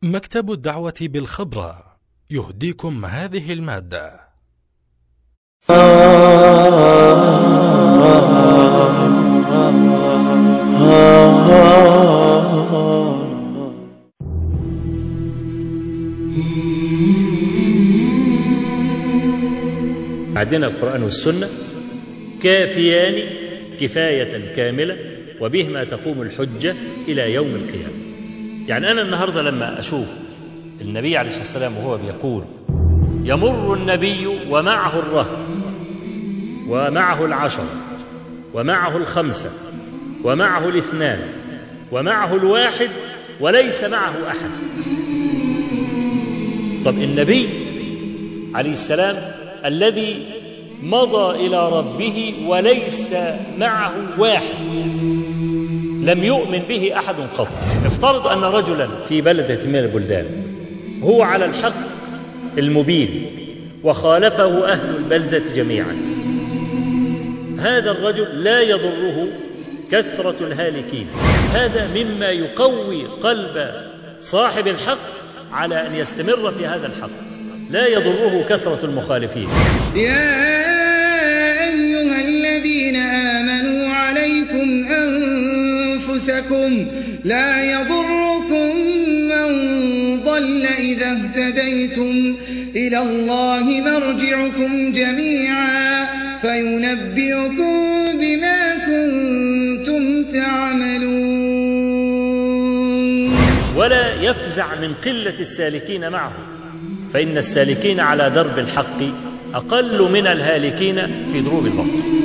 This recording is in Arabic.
مكتب الدعوة بالخبرة يهديكم هذه المادة. عندنا القرآن والسنة كافيان كفاية كاملة، وبهما تقوم الحجة إلى يوم القيامة. يعني أنا النهاردة لما أشوف النبي عليه الصلاة والسلام وهو بيقول يمر النبي ومعه الرهط ومعه العشر ومعه الخمسة ومعه الاثنان ومعه الواحد وليس معه أحد. طب النبي عليه السلام الذي مضى إلى ربه وليس معه واحد لم يؤمن به أحد قط. افترض أن رجلا في بلدة من البلدان هو على الحق المبين وخالفه أهل البلدة جميعا، هذا الرجل لا يضره كثرة الهالكين. هذا مما يقوي قلب صاحب الحق على أن يستمر في هذا الحق، لا يضره كثرة المخالفين. يا أيها الذين آمنوا عليكم أنفسكم لا يضركم من ضل إذا اهتديتم إلى الله مرجعكم جميعا فينبئكم بما كنتم تعملون. ولا يفزع من قلة السالكين معه، فإن السالكين على درب الحق أقل من الهالكين في دروب الباطل.